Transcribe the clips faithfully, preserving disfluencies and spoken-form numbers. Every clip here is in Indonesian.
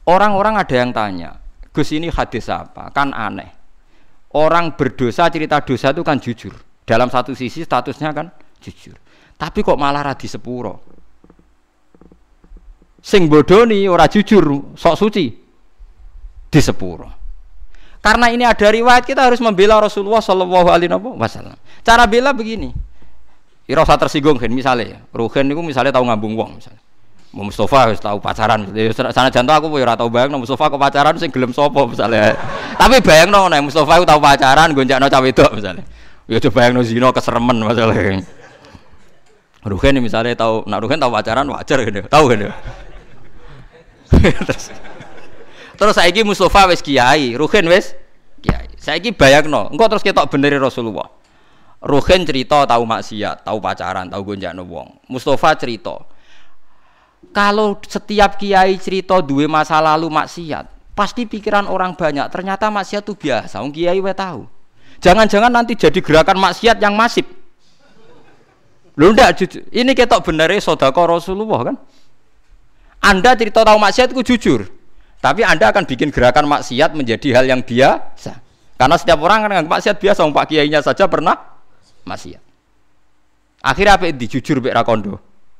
Orang-orang ada yang tanya, Gus ini hadis apa? Kan aneh. Orang berdosa cerita dosa itu kan jujur. Dalam satu sisi statusnya kan jujur. Tapi kok malah radi sepuro. Sing bodoni ora jujur, sok suci di sepuro. Karena ini ada riwayat, kita harus membela Rasulullah Shallallahu Alaihi Wasallam. Cara bela begini. Ira usah tersinggung kan misalnya. Ruhin niku misalnya tahu ngambung wong misalnya. Mustafa wis tahu pacaran. Sana jantung aku ora tau bayangno Mustafa kok pacaran sing gelem sapa misalnya. Tapi bayangno nek Mustafa ku tau pacaran gonjakno cah wedok misalnya. Ya coba bayangno zina keseremen masalah. Ruhin misalnya tahu, nak Ruhin tahu pacaran wajar kan? Tahu kan? terus terus saiki Mustafa wis kiai, Ruhin wis kiai. Saiki bayangno, engko terus ketok beneri Rasulullah. Ruhin cerita tahu maksiat, tahu pacaran, tahu gonjakno wong. Mustafa cerita kalau setiap kiai cerita duwe masa lalu maksiat, pasti pikiran orang banyak ternyata maksiat itu biasa. Wong kiai wae tahu. Jangan-jangan nanti jadi gerakan maksiat yang masif. Lho ndak ini ketok benere sedekah Rasulullah kan? Anda cerita tahu maksiat itu jujur. Tapi Anda akan bikin gerakan maksiat menjadi hal yang biasa. Karena setiap orang kan nganggap maksiat biasa, wong Pak Kiainya saja pernah maksiat. Akhirnya apa itu jujur mek ra kondo.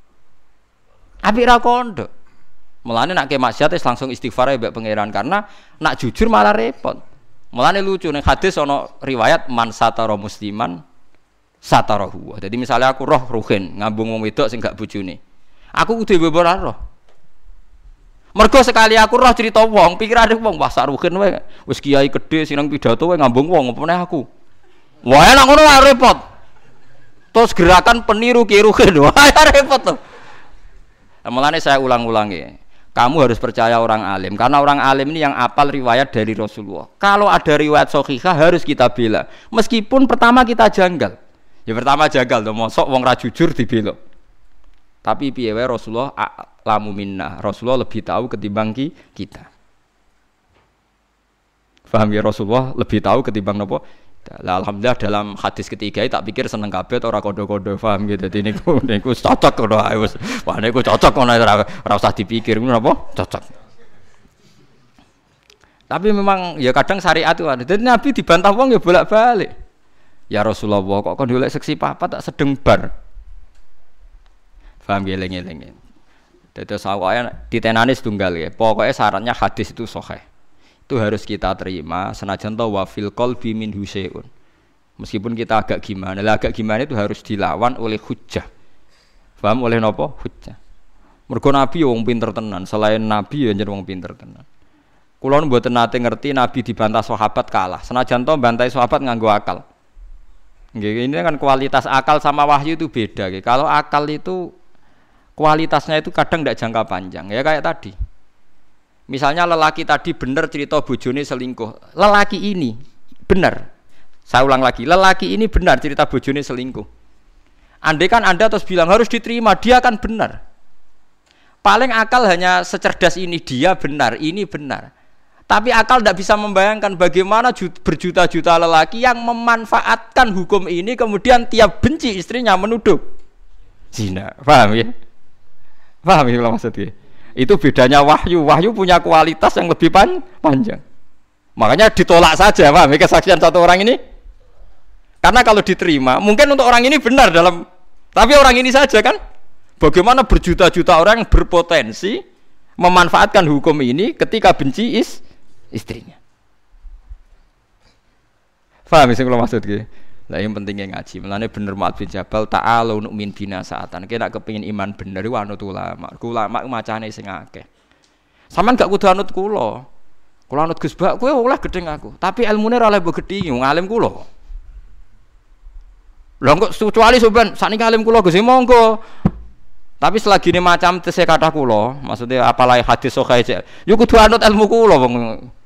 Apik ra kondo. Mulane nek ke maksiat wis langsung istighfar ae mbek pangeran karena nak jujur malah repot. Mulane lucu ning hadis ana riwayat man satara musliman satarahu. Jadi misalnya aku roh Ruhin ngambung wong wedok sing gak bojone. Aku kudu mbebor roh. Mergo sekali aku roh cerita wong, pikirane wong wah sak Ruhin wae wis kiai gedhe sing nang pidato wae ngambung wong apa meneh aku. Wah enak ngono wae repot. Terus gerakan peniru Ki Ruhin wah repot to. Mulane saya ulang-ulangi, kamu harus percaya orang alim karena orang alim ini yang apal riwayat dari Rasulullah. Kalau ada riwayat sahihah harus kita bela. Meskipun pertama kita janggal. Ya pertama janggal to, mosok wong ra jujur dibela. Tapi piye wae Rasulullah a'lamu minna. Rasulullah lebih tahu ketimbang kita. Paham ya, Rasulullah lebih tahu ketimbang napa? Lah alhamdulillah dalam hadis ketiga tak pikir seneng kabeh ora kodo-kodo paham gitu. Dadi niku niku cocok ngono ae wis. Wah niku cocok ngono ora ora usah dipikir ngono apa? Cocok. Tapi memang ya kadang syariat itu ada. Jadi Nabi dibantah wong ya bolak-balik. Ya Rasulullah kok kon golek seksi papat tak sedeng bar. Paham geleng-geleng. Dadi sawaya ditenani setunggal ya. Pokoknya syaratnya hadis itu sahih. Itu harus kita terima senajan to wa fil qalbi min husaun. Meskipun kita agak gimana, lah agak gimana itu harus dilawan oleh hujjah. Paham oleh napa? Hujjah. Mergo Nabi wong pinter tenan, selain Nabi ya jeneng wong pinter tenan. Kula mboten nate ngerti Nabi dibantah sahabat kalah. Senajan to bantai sahabat nganggo akal. Nggih, ini kan kualitas akal sama wahyu itu beda. Nggih. Kalau akal itu kualitasnya itu kadang tidak jangka panjang. Ya kayak tadi. Misalnya lelaki tadi benar cerita bojone selingkuh. Lelaki ini benar. Saya ulang lagi, lelaki ini benar cerita bojone selingkuh. Andai kan Anda terus bilang harus diterima, dia akan benar. Paling akal hanya secerdas ini, dia benar, ini benar. Tapi akal tidak bisa membayangkan bagaimana berjuta-juta lelaki yang memanfaatkan hukum ini kemudian tiap benci istrinya menuduh zina. Paham ya? Paham ya maksudnya? Itu bedanya wahyu. Wahyu punya kualitas yang lebih pan panjang. Makanya ditolak saja, paham? Kesaksian satu orang ini. Karena kalau diterima, mungkin untuk orang ini benar dalam, tapi orang ini saja kan. Bagaimana berjuta-juta orang yang berpotensi memanfaatkan hukum ini ketika benci is istrinya. Paham sih kalau maksudnya? Lah yang pentingnya ngaji. Mulane bener Mu'adz bin Jabal ta'alu nu'min bina saatan. Kita kepengin iman bener iku anut ulama. Ulama macane sing akeh. Sampeyan gak kudu anut kula. Kula anut Gus Bak kowe oleh gedeng aku. Tapi ilmune ora oleh mbok gedhi wong alim kula. Lha kok kecuali sampeyan sakniki alim kula Gus monggo. Tapi selagi ini macam tese kata kula, maksudnya apalah hadis sahih. Yo kudu anut ilmu kula wong.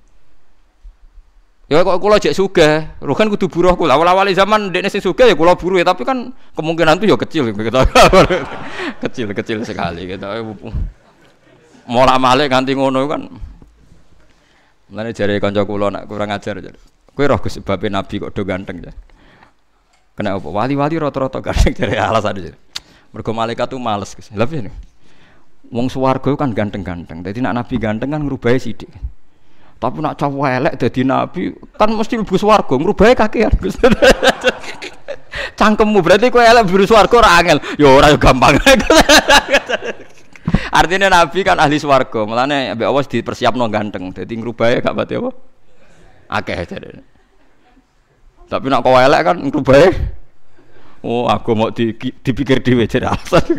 Ya kok kula jek sugih, Ruhin kudu buruh kula. Awal-awal zaman dekne sing sugih ya kula buruh ya, tapi kan kemungkinan itu ya kecil gitu. Kecil-kecil sekali gitu. Molak-malik nganti ngono kan. Mulane jare kanca kula nek kurang ajar jare. Kowe roh Gus babe Nabi kok do ganteng ya. Kena apa? Wali-wali rata-rata ganteng jare alasane jare. Mergo malaikat tuh males Gus. Lha piye? Wong swarga kan ganteng-ganteng. Dadi nak nabi ganteng kan ngrubahi sithik. Tapi nak cowok elek dadi nabi kan mesti mlebu swarga, ngrubahi kakean. Cangkemmu berarti kowe elek mlebu swarga ora angel. Ya ora gampang. Artinya nabi kan ahli swarga, mulane ambek Allah dipersiapno ganteng. Dadi ngrubahi gak pati apa? Akeh jare. Tapi nak kowe elek kan ngrubahi. Oh, aku mau di, dipikir dhewe jare alasan.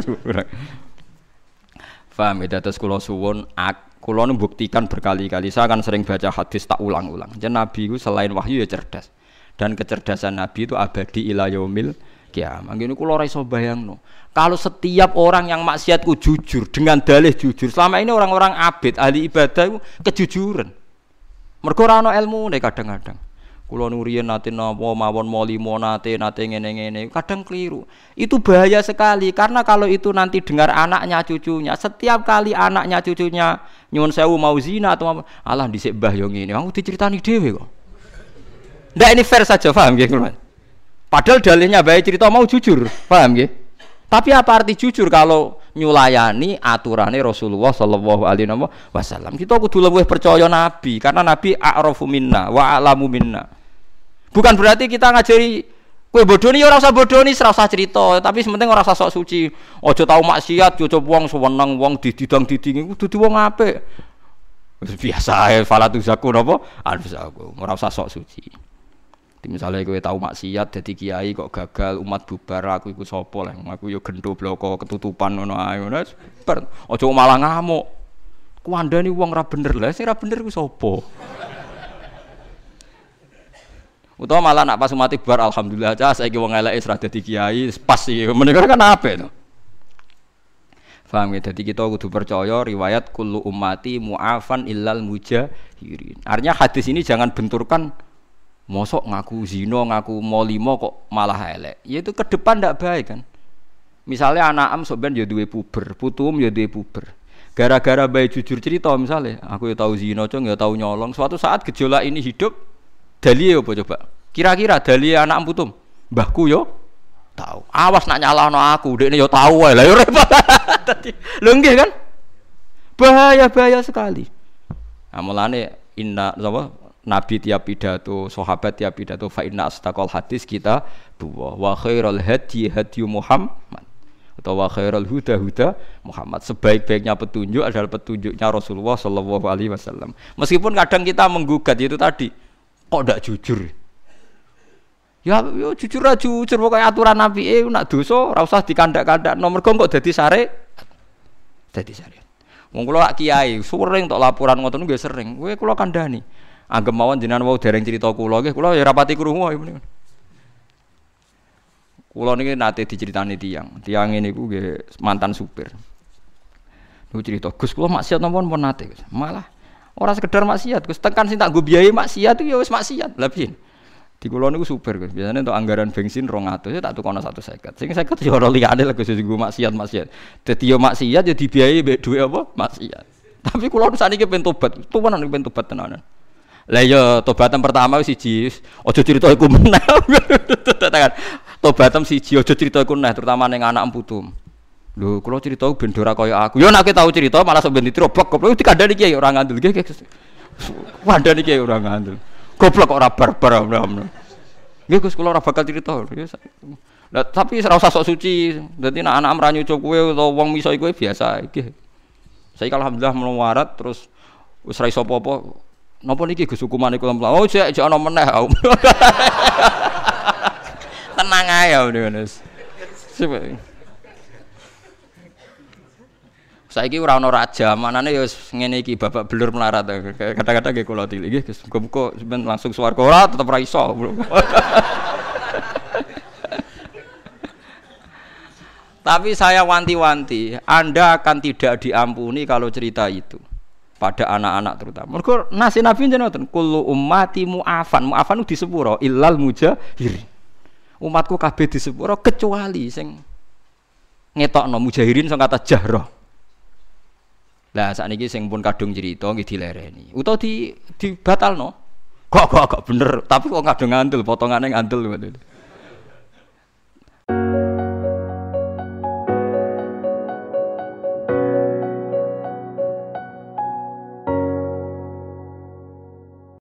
Paham ya, terus kula suwun kula nu buktikan berkali-kali. Saya kan sering baca hadis tak ulang-ulang. Jadi Nabi itu selain wahyu ya cerdas. Dan kecerdasan Nabi itu abadi ila yaumil kiamah. Ngene kula ora iso bayangno. Kalau setiap orang yang maksiatku jujur dengan dalih jujur. Selama ini orang-orang abid, ahli ibadah itu kejujuran. Mergo ora ana ilmune kadang-kadang. Kula nuriyen nate napa mawon molimo nate nate ngene-ngene kadang keliru. Itu bahaya sekali karena kalau itu nanti dengar anaknya cucunya, setiap kali anaknya cucunya nyuwun sewu mau zina atau alah dhisik mbah yo ngene, aku diceritani dhewe kok. Ndak ini fair saja, paham nggih kula. Padahal dalihnya bae cerita mau jujur, paham nggih? Tapi apa arti jujur kalau nyulayani aturane Rasulullah sallallahu alaihi wasallam? Kita kudu luwih percaya Nabi karena Nabi a'rafu minna wa a'lamu minna. Bukan berarti kita ngajari kowe bodoni ya ora usah bodoni, ora usah cerita, tapi sementing ora usah sok suci. Aja tau maksiat, cucup wong sewenang wong dididang-diding iku dudu wong apik. Wis biasa ae falatu zaku napa? Alfasaku. Ora usah sok suci. Misale kowe tau maksiat dadi kiai kok gagal umat bubar aku iku sapa lah. Aku ya gendho bloko ketutupan ngono ae ngono. Aja malah ngamuk. Kuandani wong ora bener lah, sing ora bener iku sapa? Utawa malah nak pas mati bar alhamdulillah aja saiki wong eleke wis ra dadi kiai pas iki menika kan apik to. Paham ya, dadi kita kudu percaya riwayat kullu ummati mu'afan illal mujahirin. Artinya hadis ini jangan benturkan mosok ngaku zina, ngaku molimo kok malah elek. Ya itu ke depan ndak baik kan. Misalnya anak am sok ben ya duwe puber, putum ya duwe puber. Gara-gara bae jujur cerita misalnya, aku ya tahu zina, cong ya tahu nyolong. Suatu saat gejolak ini hidup dalile apa coba? Kira-kira dalile anak putum. Mbahku yo tahu. Awas nak nyalahno aku, dekne yo tahu wae. Lah yo repot. Dadi lho nggih kan? Bahaya-bahaya sekali. Nah, mulane inna apa nabi tiap pidato, sahabat tiap pidato fa inna astaqal hadis kita dua wa khairul hadi hadi Muhammad atau wa khairul huda huda Muhammad. Sebaik-baiknya petunjuk adalah petunjuknya Rasulullah sallallahu alaihi wasallam. Meskipun kadang kita menggugat itu tadi kok ndak jujur. Ya yo jujur aja jujur pokoke aturan Nabi e nak dosa ora usah dikandak-kandak nomor kok dadi sare dadi sare. Wong kula kiai sering tok laporan ngoten nggih sering. Kowe kula kandhani. Anggep mawon jenengan wau dereng cerita kula nggih kula ya rapati krungu wae meneh. Kula niki nate diceritani tiyang. Tiyang niku nggih mantan supir. Niku cerita Gus kula maksiat napa pun nate Gus. Malah ora sekedar maksiat Gus, tekan sing tak nggo biayai maksiat iki ya wis maksiat. Lah piye? Di kula niku super Gus. Biasane untuk anggaran bensin rong atus ya tak tukono seratus lima puluh. Sing lima puluh ya ora liyane lho Gus nggo maksiat-maksiat. Dadi yo maksiat ya dibiayai mbek dhuwit apa? Maksiat. Tapi kula sakniki pengen tobat. Tuwanan niku pengen tobat tenanan. Lah ya tobatan pertama wis siji, aja crita iku meneh. Tobatan siji aja crita iku meneh, terutama ning anak putum. Lho kula crita ben ora kaya aku. Ya nek tau crita malah sok ben ditrobok goblok dikandani iki ora ngandel nggih. Wandani iki ora ngandel. Goblok kok ora barbar. Nggih Gus kula ora bakal crita. Lah tapi ora usah sok suci. Dadi nek anak ra nyucuk kowe utawa wong miso kowe biasa iki. Saiki alhamdulillah melawarat terus wis ra iso apa-apa. Napa niki Gus hukumane kula mlaku? Oh jek jek ana meneh. Tenang ae ya Mas. Saiki ora ana raja, manane ya ngene iki babak belur melarat. Kadang-kadang nggih kula tilik nggih Gus. Muga-muga sampeyan langsung swarga ora tetep ra iso. Tapi saya wanti-wanti, Anda akan tidak diampuni kalau cerita itu. Pada anak-anak terutama. Mergo nasi Nabi jenengan kullu ummati mu'afan. Mu'afan di sepuro illal mujahirin. Umatku kabeh di sepuro kecuali sing ngetokno mujahirin sing kata jahra. Lah sakniki sing pun kadung cerita nggih dilereni. Utawa di dibatalno. Kok kok gak bener, tapi kok kadung ngandel potongane ngandel ngono.